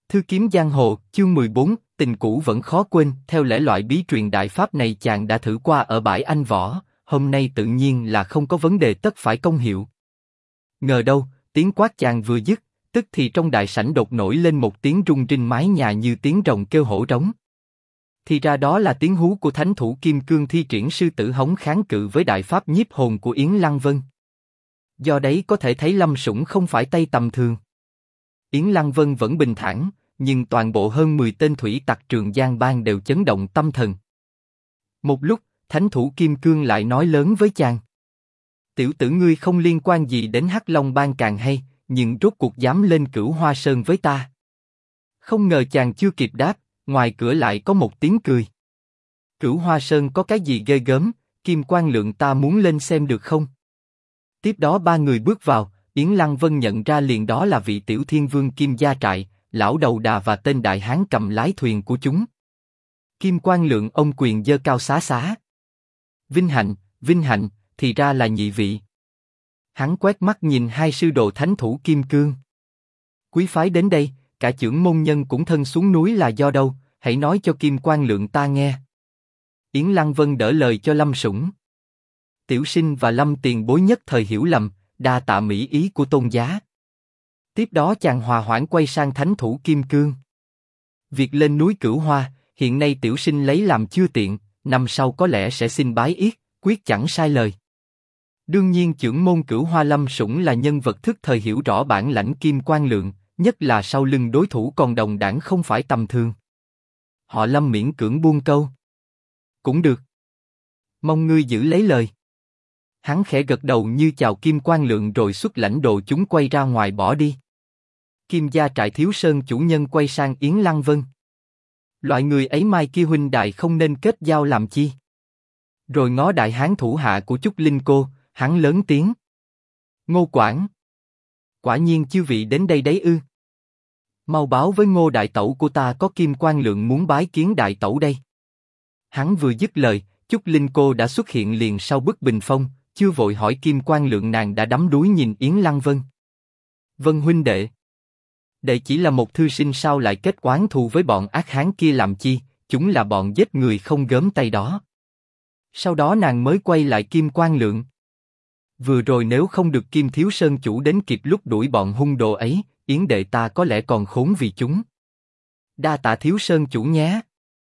Thư kiếm giang hồ, chương 14, tình cũ vẫn khó quên. Theo lẽ loại bí truyền đại pháp này chàng đã thử qua ở bãi Anh Võ, hôm nay tự nhiên là không có vấn đề tất phải công hiệu. Ngờ đâu, tiếng quát chàng vừa dứt, tức thì trong đại sảnh đột nổi lên một tiếng rung rinh mái nhà như tiếng rồng kêu hổ trống. Thì ra đó là tiếng hú của thánh thủ Kim Cương thi triển sư tử hống kháng cự với đại pháp nhiếp hồn của Yến Lăng Vân. Do đấy có thể thấy Lâm Sủng không phải tay tầm thường. Yến Lăng Vân vẫn bình thản, nhưng toàn bộ hơn 10 tên thủy tặc Trường Giang Bang đều chấn động tâm thần. Một lúc, thánh thủ Kim Cương lại nói lớn với chàng: tiểu tử ngươi không liên quan gì đến Hắc Long Bang càng hay, nhưng rốt cuộc dám lên Cửu Hoa Sơn với ta. Không ngờ chàng chưa kịp đáp, ngoài cửa lại có một tiếng cười. Cửu Hoa Sơn có cái gì ghê gớm, Kim Quang Lượng ta muốn lên xem được không? Tiếp đó ba người bước vào, Yến Lăng Vân nhận ra liền đó là vị tiểu thiên vương Kim Gia Trại, lão đầu đà và tên đại hán cầm lái thuyền của chúng. Kim Quang Lượng ông quyền giơ cao xá xá. Vinh hạnh, thì ra là nhị vị. Hắn quét mắt nhìn hai sư đồ thánh thủ Kim Cương. Quý phái đến đây, cả chưởng môn nhân cũng thân xuống núi là do đâu, hãy nói cho Kim Quang Lượng ta nghe. Yến Lăng Vân đỡ lời cho Lâm Sủng. Tiểu sinh và Lâm tiền bối nhất thời hiểu lầm, đa tạ mỹ ý của tôn giá. Tiếp đó chàng hòa hoãn quay sang thánh thủ Kim Cương. Việc lên núi Cửu Hoa, hiện nay tiểu sinh lấy làm chưa tiện, năm sau có lẽ sẽ xin bái yết, quyết chẳng sai lời. Đương nhiên chưởng môn Cửu Hoa Lâm Sủng là nhân vật thức thời hiểu rõ bản lãnh Kim Quang Lượng, nhất là sau lưng đối thủ còn đồng đảng không phải tầm thường. Họ Lâm miễn cưỡng buông câu. Cũng được. Mong ngươi giữ lấy lời. Hắn khẽ gật đầu như chào Kim Quang Lượng rồi xuất lãnh đồ chúng quay ra ngoài bỏ đi. Kim Gia Trại thiếu sơn chủ nhân quay sang Yến Lăng Vân. Loại người ấy mai kia huynh đại không nên kết giao làm chi? Rồi ngó đại hán thủ hạ của Trúc Linh cô, hắn lớn tiếng. Ngô Quảng. Quả nhiên chư vị đến đây đấy ư? Mau báo với Ngô đại tẩu của ta có Kim Quang Lượng muốn bái kiến đại tẩu đây. Hắn vừa dứt lời, Trúc Linh cô đã xuất hiện liền sau bức bình phong, chưa vội hỏi Kim Quang Lượng nàng đã đắm đuối nhìn Yến Lăng Vân. Vân huynh đệ. Đệ chỉ là một thư sinh sao lại kết oán thù với bọn ác hán kia làm chi, chúng là bọn giết người không gớm tay đó. Sau đó nàng mới quay lại Kim Quang Lượng. Vừa rồi nếu không được Kim Thiếu Sơn chủ đến kịp lúc đuổi bọn hung đồ ấy, Yến đệ ta có lẽ còn khốn vì chúng. Đa tạ Thiếu Sơn chủ nhé.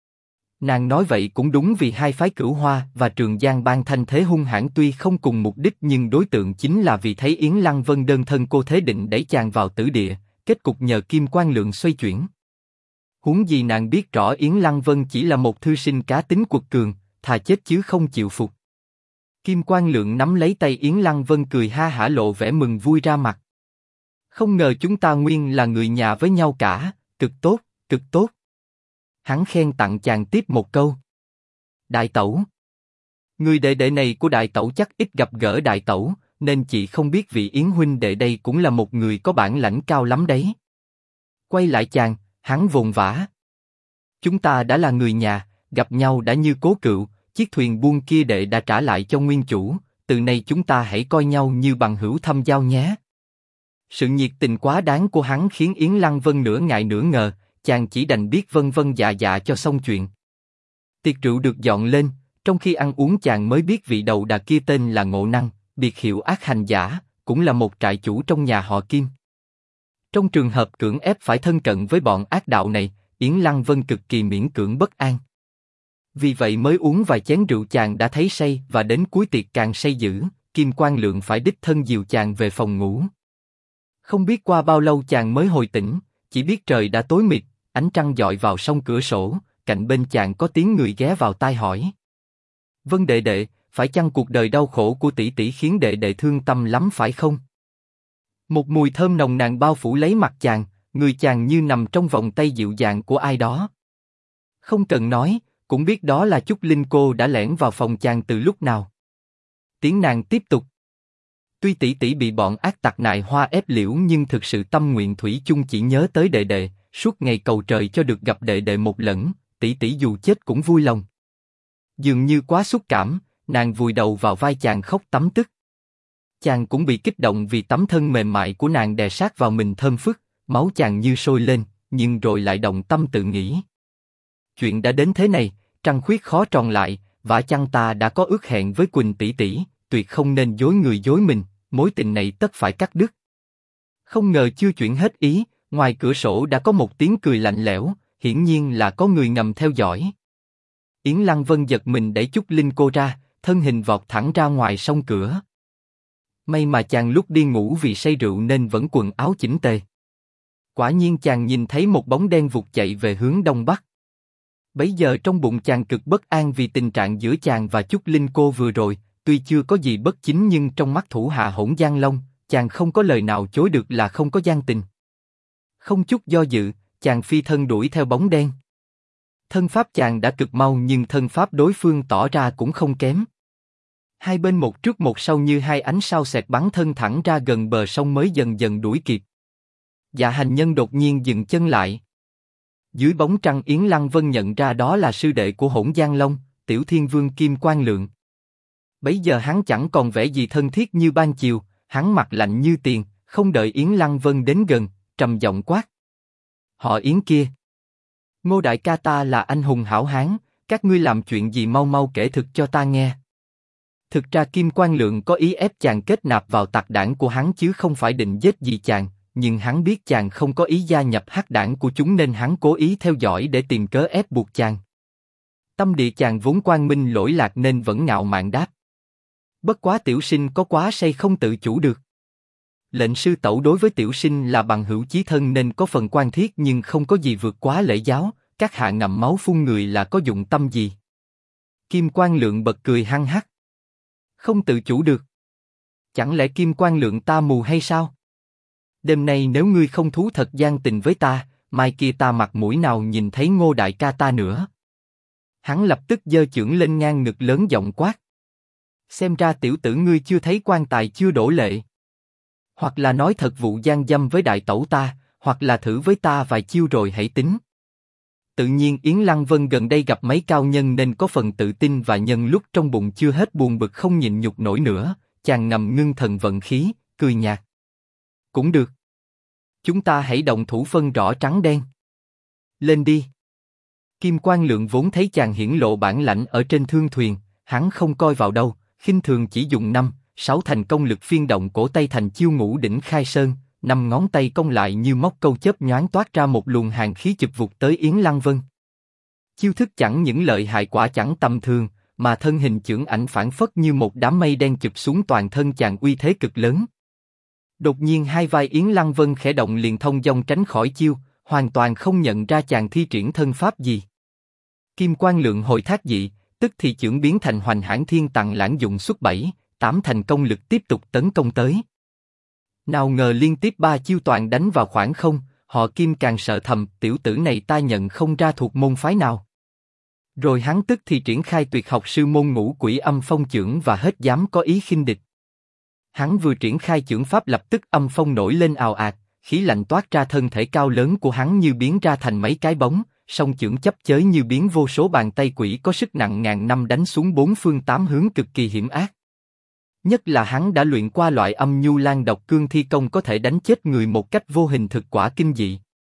Nàng nói vậy cũng đúng vì hai phái Cửu Hoa và Trường Giang Bang thanh thế hung hãn tuy không cùng mục đích nhưng đối tượng chính là vì thấy Yến Lăng Vân đơn thân cô thế định đẩy chàng vào tử địa, kết cục nhờ Kim Quang Lượng xoay chuyển. Huống gì nàng biết rõ Yến Lăng Vân chỉ là một thư sinh cá tính quật cường, thà chết chứ không chịu phục. Kim Quang Lượng nắm lấy tay Yến Lăng Vân cười ha hả lộ vẻ mừng vui ra mặt. Không ngờ chúng ta nguyên là người nhà với nhau cả, cực tốt, cực tốt. Hắn khen tặng chàng tiếp một câu. Đại tẩu. Người đệ đệ này của đại tẩu chắc ít gặp gỡ đại tẩu, nên chị không biết vị Yến huynh đệ đây cũng là một người có bản lãnh cao lắm đấy. Quay lại chàng, hắn vồn vã. Chúng ta đã là người nhà, gặp nhau đã như cố cựu, chiếc thuyền buôn kia đệ đã trả lại cho nguyên chủ, từ nay chúng ta hãy coi nhau như bằng hữu thâm giao nhé. Sự nhiệt tình quá đáng của hắn khiến Yến Lăng Vân nửa ngại nửa ngờ, chàng chỉ đành biết vân vân dạ dạ cho xong chuyện. Tiệc rượu được dọn lên, trong khi ăn uống chàng mới biết vị đầu đà kia tên là Ngộ Năng, biệt hiệu ác hành giả, cũng là một trại chủ trong nhà họ Kim. Trong trường hợp cưỡng ép phải thân cận với bọn ác đạo này, Yến Lăng Vân cực kỳ miễn cưỡng bất an. Vì vậy mới uống vài chén rượu chàng đã thấy say và đến cuối tiệc càng say dữ, Kim Quang Lượng phải đích thân dìu chàng về phòng ngủ. Không biết qua bao lâu chàng mới hồi tỉnh, chỉ biết trời đã tối mịt, ánh trăng dọi vào song cửa sổ, cạnh bên chàng có tiếng người ghé vào tai hỏi. Vân đệ đệ, phải chăng cuộc đời đau khổ của tỷ tỷ khiến đệ đệ thương tâm lắm phải không? Một mùi thơm nồng nàn bao phủ lấy mặt chàng, người chàng như nằm trong vòng tay dịu dàng của ai đó. Không cần nói, cũng biết đó là Trúc Linh cô đã lẻn vào phòng chàng từ lúc nào. Tiếng nàng tiếp tục. Tuy tỷ tỷ bị bọn ác tặc nại hoa ép liễu nhưng thực sự tâm nguyện thủy chung chỉ nhớ tới đệ đệ, suốt ngày cầu trời cho được gặp đệ đệ một lần, tỷ tỷ dù chết cũng vui lòng. Dường như quá xúc cảm, nàng vùi đầu vào vai chàng khóc tấm tức. Chàng cũng bị kích động vì tấm thân mềm mại của nàng đè sát vào mình thơm phức, máu chàng như sôi lên, nhưng rồi lại động tâm tự nghĩ. Chuyện đã đến thế này, trăng khuyết khó tròn lại, vả chăng ta đã có ước hẹn với Quỳnh tỷ tỷ, tuyệt không nên dối người dối mình, mối tình này tất phải cắt đứt. Không ngờ chưa chuyển hết ý, ngoài cửa sổ đã có một tiếng cười lạnh lẽo, hiển nhiên là có người ngầm theo dõi. Yến Lăng Vân giật mình đẩy Trúc Linh cô ra, thân hình vọt thẳng ra ngoài song cửa. May mà chàng lúc đi ngủ vì say rượu nên vẫn quần áo chỉnh tề. Quả nhiên chàng nhìn thấy một bóng đen vụt chạy về hướng đông bắc. Bấy giờ trong bụng chàng cực bất an vì tình trạng giữa chàng và Trúc Linh cô vừa rồi, tuy chưa có gì bất chính nhưng trong mắt thủ hạ Hỗn Giang Long, chàng không có lời nào chối được là không có gian tình. Không chút do dự, chàng phi thân đuổi theo bóng đen. Thân pháp chàng đã cực mau nhưng thân pháp đối phương tỏ ra cũng không kém. Hai bên một trước một sau như hai ánh sao xẹt bắn thân thẳng ra gần bờ sông mới dần dần đuổi kịp. Dạ hành nhân đột nhiên dừng chân lại. Dưới bóng trăng Yến Lăng Vân nhận ra đó là sư đệ của Hỗn Giang Long, Tiểu Thiên Vương Kim Quang Lượng. Bấy giờ hắn chẳng còn vẻ gì thân thiết như ban chiều, hắn mặt lạnh như tiền, không đợi Yến Lăng Vân đến gần, trầm giọng quát: "Họ Yến kia! Ngô đại ca ta là anh hùng hảo hán, các ngươi làm chuyện gì mau mau kể thực cho ta nghe." Thực ra Kim Quang Lượng có ý ép chàng kết nạp vào tặc đảng của hắn chứ không phải định giết gì chàng, nhưng hắn biết chàng không có ý gia nhập hắc đảng của chúng nên hắn cố ý theo dõi để tìm cớ ép buộc chàng. Tâm địa chàng vốn quang minh lỗi lạc nên vẫn ngạo mạn đáp: "Bất quá tiểu sinh có quá say không tự chủ được." Lệnh sư tẩu đối với tiểu sinh là bằng hữu chí thân nên có phần quan thiết nhưng không có gì vượt quá lễ giáo, các hạ ngậm máu phun người là có dụng tâm gì? Kim Quang Lượng bật cười hăng hắc: "Không tự chủ được? Chẳng lẽ Kim Quang Lượng ta mù hay sao? Đêm nay nếu ngươi không thú thật gian tình với ta, mai kia ta mặt mũi nào nhìn thấy Ngô đại ca ta nữa?" Hắn lập tức giơ chưởng lên ngang ngực lớn giọng quát: "Xem ra tiểu tử ngươi chưa thấy quan tài chưa đổ lệ. Hoặc là nói thật vụ gian dâm với đại tẩu ta, hoặc là thử với ta vài chiêu rồi hãy tính." Tự nhiên Yến Lăng Vân gần đây gặp mấy cao nhân nên có phần tự tin và nhân lúc trong bụng chưa hết buồn bực không nhịn nhục nổi nữa, chàng ngầm ngưng thần vận khí, cười nhạt: "Cũng được. Chúng ta hãy động thủ phân rõ trắng đen. Lên đi." Kim Quang Lượng vốn thấy chàng hiển lộ bản lãnh ở trên thương thuyền, hắn không coi vào đâu, khinh thường chỉ dùng 5-6 thành công lực phiên động cổ tay thành chiêu ngũ đỉnh khai sơn, 5 ngón tay cong lại như móc câu chớp nhoáng toát ra một luồng hàn khí chụp vụt tới Yến Lăng Vân. Chiêu thức chẳng những lợi hại quả chẳng tầm thường, mà thân hình chưởng ảnh phản phất như một đám mây đen chụp xuống toàn thân chàng uy thế cực lớn. Đột nhiên hai vai Yến Lăng Vân khẽ động liền thông dong tránh khỏi chiêu, hoàn toàn không nhận ra chàng thi triển thân pháp gì. Kim Quang Lượng hồi thác dị, tức thì chưởng biến thành Hoành Hãn Thiên Tằng Lãng dụng xuất 7-8 thành công lực tiếp tục tấn công tới. Nào ngờ liên tiếp 3 chiêu toàn đánh vào khoảng không, họ Kim càng sợ thầm, tiểu tử này ta nhận không ra thuộc môn phái nào. Rồi hắn tức thì triển khai tuyệt học sư môn Ngũ Quỷ Âm Phong chưởng và hết dám có ý khinh địch. Hắn vừa triển khai chưởng pháp lập tức âm phong nổi lên ào ạt, khí lạnh toát ra thân thể cao lớn của hắn như biến ra thành mấy cái bóng, song chưởng chấp chới như biến vô số bàn tay quỷ có sức nặng ngàn năm đánh xuống bốn phương tám hướng cực kỳ hiểm ác. Nhất là hắn đã luyện qua loại âm nhu lan độc cương thi công có thể đánh chết người một cách vô hình thực quả kinh dị.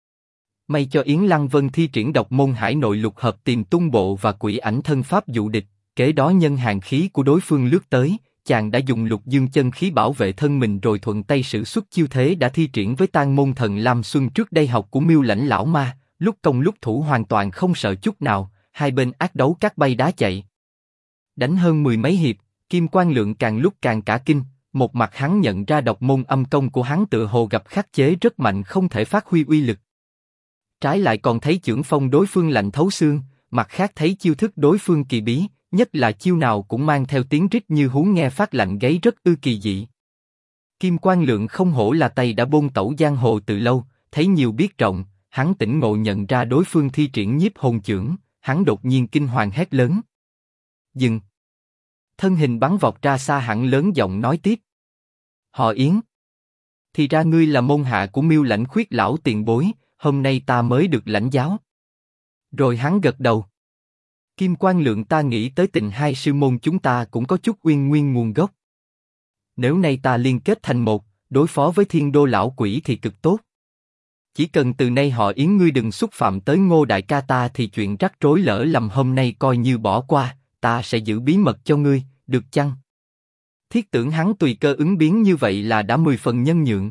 May cho Yến Lăng Vân thi triển độc môn hải nội lục hợp tìm tung bộ và quỷ ảnh thân pháp dụ địch, kế đó nhân hàn khí của đối phương lướt tới, chàng đã dùng lục dương chân khí bảo vệ thân mình rồi thuận tay sử xuất chiêu thế đã thi triển với tang môn thần Lam Xuân trước đây học của Miêu Lãnh lão ma, lúc công lúc thủ hoàn toàn không sợ chút nào, hai bên ác đấu cát bay đá chạy. Đánh hơn 10 mấy hiệp, Kim Quang Lượng càng lúc càng cả kinh, một mặt hắn nhận ra độc môn âm công của hắn tựa hồ gặp khắc chế rất mạnh không thể phát huy uy lực. Trái lại còn thấy chưởng phong đối phương lạnh thấu xương, mặt khác thấy chiêu thức đối phương kỳ bí, nhất là chiêu nào cũng mang theo tiếng rít như hú nghe phát lạnh gáy rất ư kỳ dị. Kim Quang Lượng không hổ là tay đã bôn tẩu giang hồ từ lâu, thấy nhiều biết rộng, hắn tỉnh ngộ nhận ra đối phương thi triển nhiếp hồn chưởng, hắn đột nhiên kinh hoàng hét lớn: "Dừng!" Thân hình bắn vọt ra xa hẳn lớn giọng nói tiếp: "Họ Yến, thì ra ngươi là môn hạ của Miêu Lãnh Khuyết lão tiền bối, hôm nay ta mới được lãnh giáo." Rồi hắn gật đầu: "Kim Quang Lượng, ta nghĩ tới tình hai sư môn chúng ta cũng có chút uyên nguyên nguồn gốc. Nếu nay ta liên kết thành một, đối phó với Thiên Đô lão quỷ thì cực tốt." Chỉ cần từ nay họ Yến ngươi đừng xúc phạm tới Ngô đại ca ta thì chuyện rắc rối lỡ lầm hôm nay coi như bỏ qua, ta sẽ giữ bí mật cho ngươi, được chăng? Thiết tưởng hắn tùy cơ ứng biến như vậy là đã 10 phần nhân nhượng.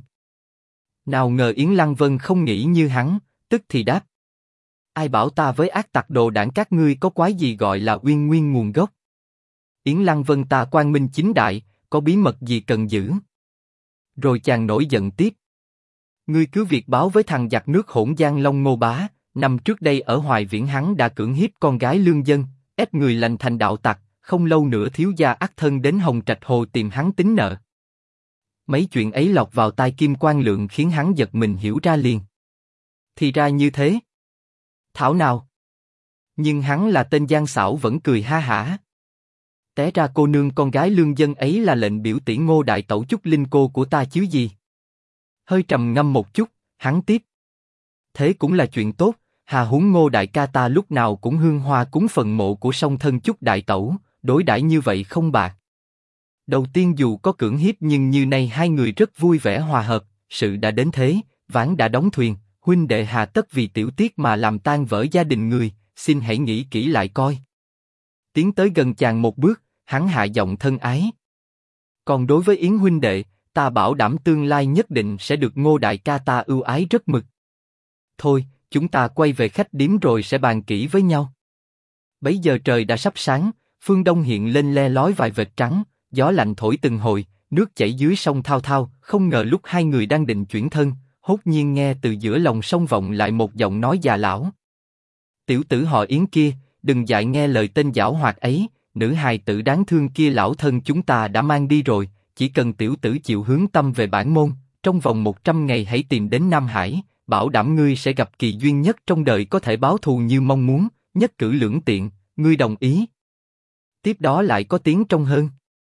Nào ngờ Yến Lăng Vân không nghĩ như hắn, tức thì đáp. Ai bảo ta với ác tặc đồ đảng các ngươi có quái gì gọi là uyên nguyên nguồn gốc? Yến Lăng Vân ta quang minh chính đại, có bí mật gì cần giữ? Rồi chàng nổi giận tiếp. Ngươi cứ việc báo với thằng giặc nước hỗn Giang Long Ngô Bá, năm trước đây ở Hoài Viễn hắn đã cưỡng hiếp con gái lương dân, ép người lành thành đạo tặc, không lâu nữa thiếu gia ắt thân đến Hồng Trạch Hồ tìm hắn tính nợ. Mấy chuyện ấy lọt vào tai Kim Quang Lượng khiến hắn giật mình hiểu ra liền. Thì ra như thế. Thảo nào. Nhưng hắn là tên gian xảo vẫn cười ha hả. Té ra cô nương con gái lương dân ấy là lệnh biểu tỷ Ngô đại tẩu Trúc Linh cô của ta chứ gì. Hơi trầm ngâm một chút, hắn tiếp. Thế cũng là chuyện tốt, hà huống Ngô đại ca ta lúc nào cũng hương hoa cúng phần mộ của song thân Trúc đại tẩu, đối đãi như vậy không bạc. Đầu tiên dù có cưỡng hiếp nhưng như nay hai người rất vui vẻ hòa hợp, sự đã đến thế, ván đã đóng thuyền, huynh đệ hà tất vì tiểu tiết mà làm tan vỡ gia đình người, xin hãy nghĩ kỹ lại coi. Tiến tới gần chàng một bước, hắn hạ giọng thân ái. Còn đối với Yến huynh đệ, ta bảo đảm tương lai nhất định sẽ được Ngô đại ca ta ưu ái rất mực. Thôi, chúng ta quay về khách điếm rồi sẽ bàn kỹ với nhau. Bấy giờ trời đã sắp sáng, phương đông hiện lên le lói vài vệt trắng, gió lạnh thổi từng hồi, nước chảy dưới sông thao thao. Không ngờ lúc hai người đang định chuyển thân, hốt nhiên nghe từ giữa lòng sông vọng lại một giọng nói già lão. Tiểu tử họ Yến kia, đừng dại nghe lời tên giảo hoạt ấy, nữ hài tử đáng thương kia lão thân chúng ta đã mang đi rồi, chỉ cần tiểu tử chịu hướng tâm về bản môn, trong vòng 100 ngày hãy tìm đến Nam Hải, bảo đảm ngươi sẽ gặp kỳ duyên nhất trong đời có thể báo thù như mong muốn, nhất cử lưỡng tiện, ngươi đồng ý? Tiếp đó lại có tiếng trong hơn.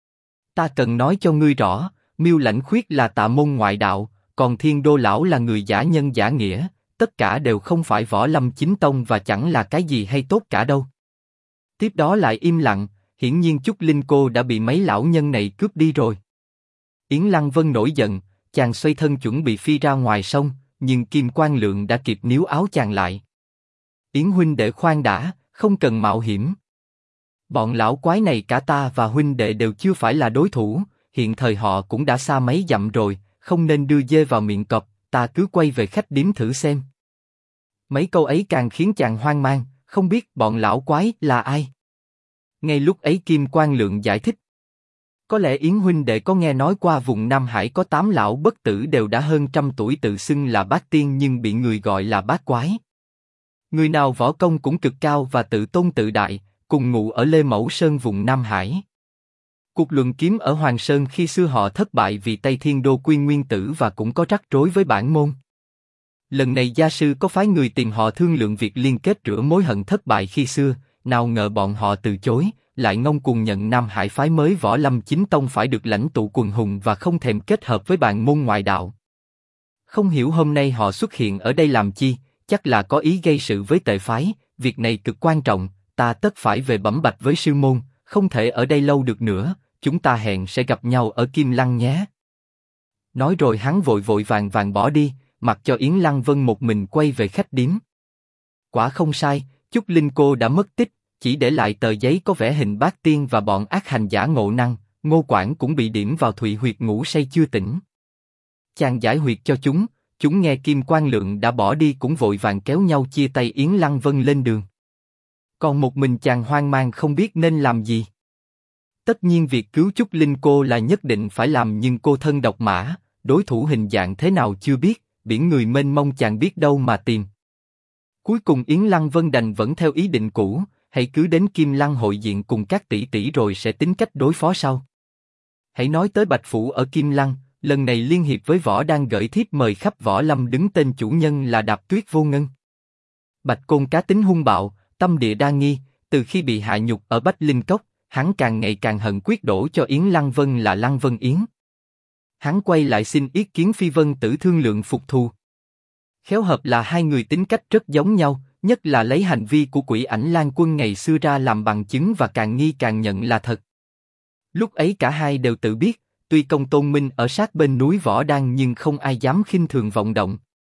Ta cần nói cho ngươi rõ, Miêu Lãnh Khuyết là tà môn ngoại đạo, còn Thiên Đô lão là người giả nhân giả nghĩa, tất cả đều không phải võ lâm chính tông và chẳng là cái gì hay tốt cả đâu. Tiếp đó lại im lặng, hiển nhiên Trúc Linh cô đã bị mấy lão nhân này cướp đi rồi. Yến Lăng Vân nổi giận, chàng xoay thân chuẩn bị phi ra ngoài sông, nhưng Kim Quang Lượng đã kịp níu áo chàng lại. Yến huynh đệ khoan đã, không cần mạo hiểm. Bọn lão quái này cả ta và huynh đệ đều chưa phải là đối thủ, hiện thời họ cũng đã xa mấy dặm rồi, không nên đưa dê vào miệng cọp, ta cứ quay về khách điếm thử xem. Mấy câu ấy càng khiến chàng hoang mang, không biết bọn lão quái là ai. Ngay lúc ấy Kim Quang Lượng giải thích. Có lẽ Yến huynh đệ có nghe nói qua vùng Nam Hải có 8 lão bất tử đều đã hơn 100 tuổi tự xưng là bát tiên nhưng bị người gọi là bát quái. Người nào võ công cũng cực cao và tự tôn tự đại, cùng ngụ ở Lê Mẫu Sơn vùng Nam Hải. Cuộc luận kiếm ở Hoàng Sơn khi xưa họ thất bại vì Tây Thiên Đô Quy Nguyên Tử và cũng có rắc rối với bản môn. Lần này gia sư có phái người tìm họ thương lượng việc liên kết rửa mối hận thất bại khi xưa, nào ngờ bọn họ từ chối, lại ngông cuồng nhận Nam Hải phái mới võ lâm chính tông phải được lãnh tụ quần hùng và không thèm kết hợp với bản môn ngoại đạo. Không hiểu hôm nay họ xuất hiện ở đây làm chi, chắc là có ý gây sự với tệ phái, việc này cực quan trọng, ta tất phải về bẩm bạch với sư môn, không thể ở đây lâu được nữa, chúng ta hẹn sẽ gặp nhau ở Kim Lăng nhé. Nói rồi hắn vội vội vàng vàng bỏ đi, mặc cho Yến Lăng Vân một mình quay về khách điếm. Quả không sai, Trúc Linh cô đã mất tích, chỉ để lại tờ giấy có vẽ hình bát tiên và bọn ác hành giả ngộ năng, Ngô Quảng cũng bị điểm vào thụy huyệt ngủ say chưa tỉnh. Chàng giải huyệt cho chúng nghe Kim Quang Lượng đã bỏ đi cũng vội vàng kéo nhau chia tay Yến Lăng Vân lên đường. Còn một mình chàng hoang mang không biết nên làm gì. Tất nhiên việc cứu Trúc Linh cô là nhất định phải làm nhưng cô thân độc mã, đối thủ hình dạng thế nào chưa biết, biển người mênh mông chàng biết đâu mà tìm. Cuối cùng Yến Lăng Vân đành vẫn theo ý định cũ, hãy cứ đến Kim Lăng hội diện cùng các tỷ tỷ rồi sẽ tính cách đối phó sau. Hãy nói tới Bạch Phủ ở Kim Lăng, lần này liên hiệp với Võ đang gửi thiếp mời khắp võ lâm đứng tên chủ nhân là Đạp Tuyết Vô Ngân. Bạch Côn cá tính hung bạo, tâm địa đa nghi, từ khi bị hạ nhục ở Bách Linh Cốc, hắn càng ngày càng hận quyết đổ cho Yến Lăng Vân là Lăng Vân Yến. Hắn quay lại xin ý kiến Phi Vân Tử thương lượng phục thù. Khéo hợp là hai người tính cách rất giống nhau, nhất là lấy hành vi của Quỷ Ảnh Lan Quân ngày xưa ra làm bằng chứng và càng nghi càng nhận là thật. Lúc ấy cả hai đều tự biết, tuy công tôn minh ở sát bên núi Võ Đăng nhưng không ai dám khinh thường vọng động.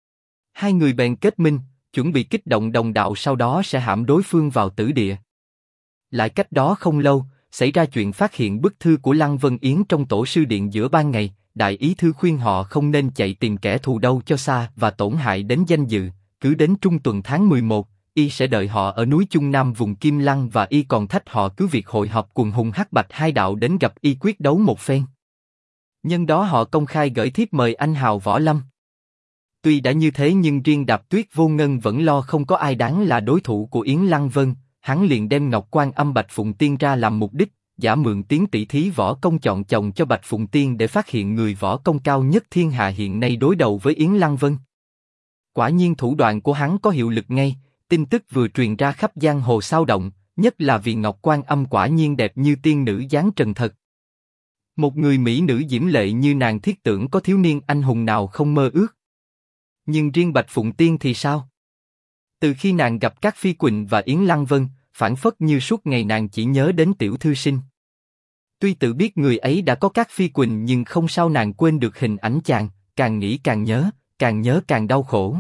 Hai người bèn kết minh, chuẩn bị kích động đồng đạo sau đó sẽ hãm đối phương vào tử địa. Lại cách đó không lâu, xảy ra chuyện phát hiện bức thư của Lăng Vân Yến trong tổ sư điện giữa ban ngày. Đại ý thư khuyên họ không nên chạy tìm kẻ thù đâu cho xa và tổn hại đến danh dự, cứ đến trung tuần tháng 11, y sẽ đợi họ ở núi Trung Nam vùng Kim Lăng và y còn thách họ cứ việc hội họp quần hùng Hắc Bạch hai đạo đến gặp y quyết đấu một phen. Nhân đó họ công khai gửi thiếp mời anh hào Võ Lâm. Tuy đã như thế nhưng riêng Đạp Tuyết Vô Ngân vẫn lo không có ai đáng là đối thủ của Yến Lăng Vân, hắn liền đem Ngọc Quan Âm Bạch Phụng Tiên ra làm mục đích, giả mượn tiếng tỷ thí võ công chọn chồng cho Bạch Phụng Tiên để phát hiện người võ công cao nhất thiên hạ hiện nay đối đầu với Yến Lăng Vân. Quả nhiên thủ đoạn của hắn có hiệu lực ngay, tin tức vừa truyền ra khắp giang hồ xao động, nhất là vì Ngọc Quan Âm quả nhiên đẹp như tiên nữ dáng trần thật. Một người mỹ nữ diễm lệ như nàng thiết tưởng có thiếu niên anh hùng nào không mơ ước. Nhưng riêng Bạch Phụng Tiên thì sao? Từ khi nàng gặp các Phi Quỳnh và Yến Lăng Vân, phảng phất như suốt ngày nàng chỉ nhớ đến tiểu thư sinh. Tuy tự biết người ấy đã có các Phi Quỳnh nhưng không sao nàng quên được hình ảnh chàng, càng nghĩ càng nhớ càng đau khổ.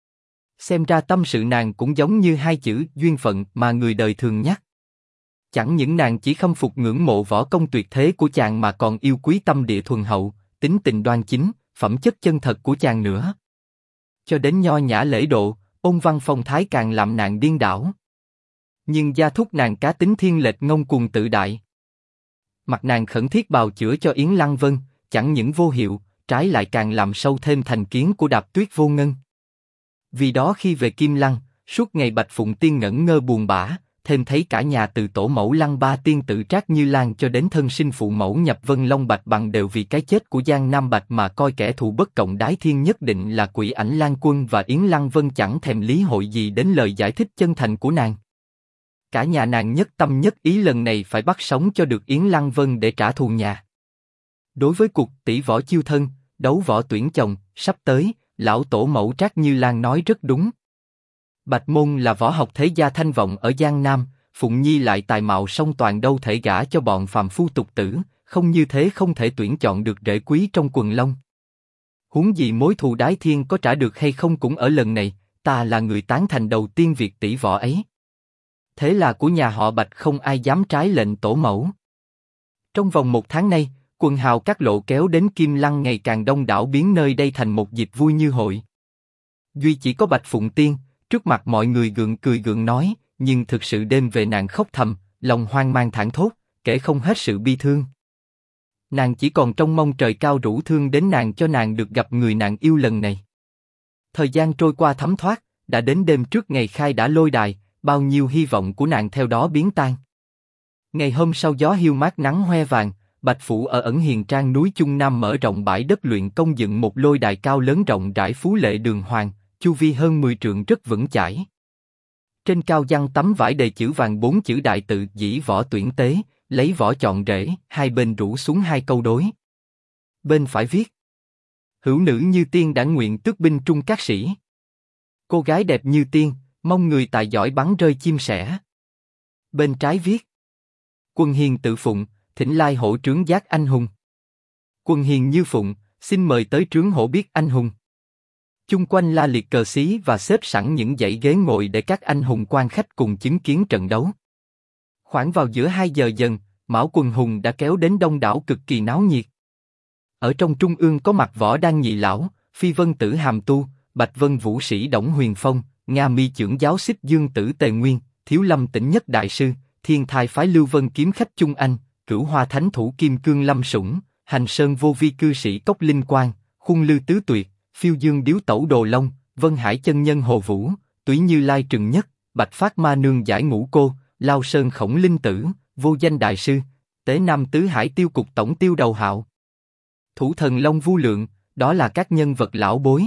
Xem ra tâm sự nàng cũng giống như hai chữ duyên phận mà người đời thường nhắc. Chẳng những nàng chỉ khâm phục ngưỡng mộ võ công tuyệt thế của chàng mà còn yêu quý tâm địa thuần hậu, tính tình đoan chính, phẩm chất chân thật của chàng nữa. Cho đến nho nhã lễ độ, ôn văn phong thái càng làm nàng điên đảo. Nhưng gia thúc nàng cá tính thiên lệch ngông cuồng tự đại. Mặt nàng khẩn thiết bào chữa cho Yến Lăng Vân, chẳng những vô hiệu, trái lại càng làm sâu thêm thành kiến của Đạp Tuyết Vô Ngân. Vì đó khi về Kim Lăng, suốt ngày Bạch Phụng Tiên ngẩn ngơ buồn bã, thêm thấy cả nhà từ tổ mẫu Lăng Ba Tiên tự Trác Như Lan cho đến thân sinh phụ mẫu Nhập Vân Long Bạch Bằng đều vì cái chết của Giang Nam Bạch mà coi kẻ thù bất cộng đái thiên nhất định là Quỷ Ảnh Lan Quân và Yến Lăng Vân chẳng thèm lý hội gì đến lời giải thích chân thành của nàng. Cả nhà nàng nhất tâm nhất ý lần này phải bắt sống cho được Yến Lăng Vân để trả thù nhà. Đối với cuộc tỷ võ chiêu thân, đấu võ tuyển chồng, sắp tới, lão tổ mẫu Trác Như Lan nói rất đúng. Bạch môn là võ học thế gia thanh vọng ở Giang Nam, Phụng Nhi lại tài mạo song toàn đâu thể gả cho bọn phàm phu tục tử, không như thế không thể tuyển chọn được rễ quý trong quần long. Huống gì mối thù đái thiên có trả được hay không cũng ở lần này, ta là người tán thành đầu tiên việc tỷ võ ấy. Thế là của nhà họ Bạch không ai dám trái lệnh tổ mẫu. Trong vòng 1 tháng nay, quần hào các lộ kéo đến Kim Lăng ngày càng đông đảo biến nơi đây thành một dịp vui như hội. Duy chỉ có Bạch Phụng Tiên, trước mặt mọi người gượng cười gượng nói, nhưng thực sự đêm về nàng khóc thầm, lòng hoang mang thảng thốt, kể không hết sự bi thương. Nàng chỉ còn trông mong trời cao rủ thương đến nàng cho nàng được gặp người nàng yêu lần này. Thời gian trôi qua thấm thoát, đã đến đêm trước ngày khai đã lôi đài, bao nhiêu hy vọng của nàng theo đó biến tan. Ngày hôm sau gió hiu mát nắng hoe vàng, Bạch Phủ ở ẩn hiền trang núi Trung Nam mở rộng bãi đất luyện công dựng một lôi đài cao lớn rộng rãi phú lệ đường hoàng, chu vi hơn 10 trượng rất vững chãi. Trên cao giăng tấm vải đề chữ vàng 4 chữ đại tự dĩ võ tuyển tế, lấy võ chọn rễ, hai bên rủ xuống 2 câu đối. Bên phải viết: hữu nữ như tiên đã nguyện tước binh trung các sĩ. Cô gái đẹp như tiên, mong người tài giỏi bắn rơi chim sẻ. Bên trái viết: quân hiền tự phụng, thỉnh lai hổ trướng giác anh hùng. Quân hiền như phụng, xin mời tới trướng hổ biết anh hùng. Chung quanh la liệt cờ xí và xếp sẵn những dãy ghế ngồi để các anh hùng quan khách cùng chứng kiến trận đấu. Khoảng vào giữa 2 giờ dần, mão quần hùng đã kéo đến đông đảo cực kỳ náo nhiệt. Ở trong trung ương có Mặt Võ Đan nhị lão, Phi Vân Tử Hàm Tu, Bạch Vân Vũ Sĩ Đổng Huyền Phong, Nga Mi trưởng giáo Xích Dương Tử Tề Nguyên, Thiếu Lâm Tỉnh Nhất Đại sư, Thiên Thai phái Lưu Vân kiếm khách Trung Anh, Cửu Hoa Thánh thủ Kim Cương Lâm Sủng, Hành Sơn vô vi cư sĩ Cốc Linh Quang, Khung Lư Tứ Tuyệt, Phiêu Dương Điếu Tẩu Đồ Long, Vân Hải chân nhân Hồ Vũ, Túy Như Lai Trừng Nhất, Bạch Phát Ma Nương Giải Ngũ Cô, Lao Sơn Khổng Linh Tử, Vô Danh Đại sư, Tế Nam Tứ Hải Tiêu Cục Tổng Tiêu Đầu Hạo, Thủ Thần Long Vu Lượng, đó là các nhân vật lão bối.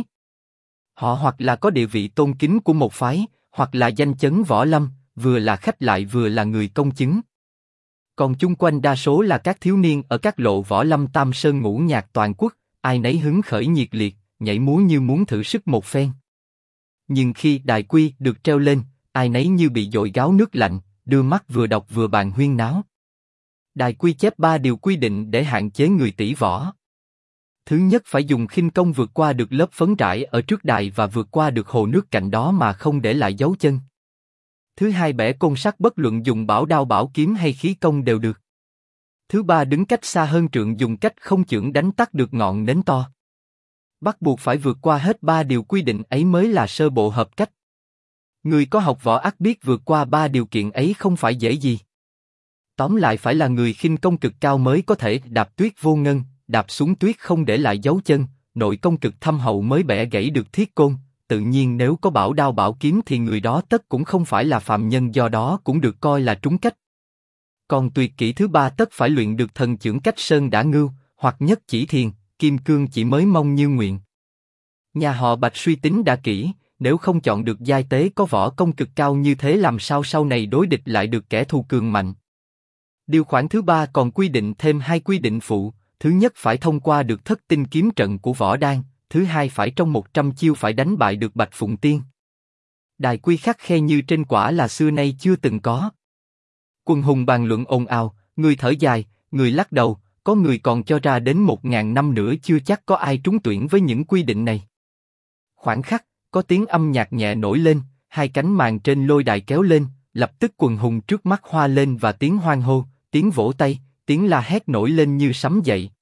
Họ hoặc là có địa vị tôn kính của một phái, hoặc là danh chấn võ lâm, vừa là khách lại vừa là người công chứng. Còn chung quanh đa số là các thiếu niên ở các lộ võ lâm tam sơn ngũ nhạc toàn quốc, ai nấy hứng khởi nhiệt liệt, nhảy múa như muốn thử sức một phen. Nhưng khi đài quy được treo lên, ai nấy như bị dội gáo nước lạnh, đưa mắt vừa đọc vừa bàn huyên náo. Đài quy chép 3 điều quy định để hạn chế người tỷ võ. Thứ nhất phải dùng khinh công vượt qua được lớp phấn rải ở trước đài và vượt qua được hồ nước cạnh đó mà không để lại dấu chân. Thứ hai bẻ côn sắt bất luận dùng bảo đao bảo kiếm hay khí công đều được. Thứ ba đứng cách xa hơn trượng dùng cách không chưởng đánh tắt được ngọn nến to. Bắt buộc phải vượt qua hết 3 điều quy định ấy mới là sơ bộ hợp cách. Người có học võ ắt biết vượt qua 3 điều kiện ấy không phải dễ gì. Tóm lại phải là người khinh công cực cao mới có thể đạp tuyết vô ngân, đạp xuống tuyết không để lại dấu chân, nội công cực thâm hậu mới bẻ gãy được thiết côn. Tự nhiên nếu có bảo đao bảo kiếm thì người đó tất cũng không phải là phàm nhân, do đó cũng được coi là trúng cách. Còn tuyệt kỹ thứ ba tất phải luyện được thần chưởng cách sơn đã ngưu, hoặc nhất chỉ thiền, kim cương chỉ mới mong như nguyện. Nhà họ Bạch suy tính đã kỹ, nếu không chọn được giai tế có võ công cực cao như thế làm sao sau này đối địch lại được kẻ thù cường mạnh. Điều khoản thứ ba còn quy định thêm 2 quy định phụ, thứ nhất phải thông qua được thất tinh kiếm trận của võ đan, thứ hai phải trong 100 chiêu phải đánh bại được Bạch Phụng Tiên. Đài quy khắc khe như trên quả là xưa nay chưa từng có. Quần hùng bàn luận ồn ào, người thở dài, người lắc đầu, có người còn cho ra đến 1000 năm nữa chưa chắc có ai trúng tuyển với những quy định này. Khoảnh khắc, có tiếng âm nhạc nhẹ nổi lên, 2 cánh màn trên lôi đài kéo lên, lập tức quần hùng trước mắt hoa lên và tiếng hoan hô, tiếng vỗ tay, tiếng la hét nổi lên như sấm dậy.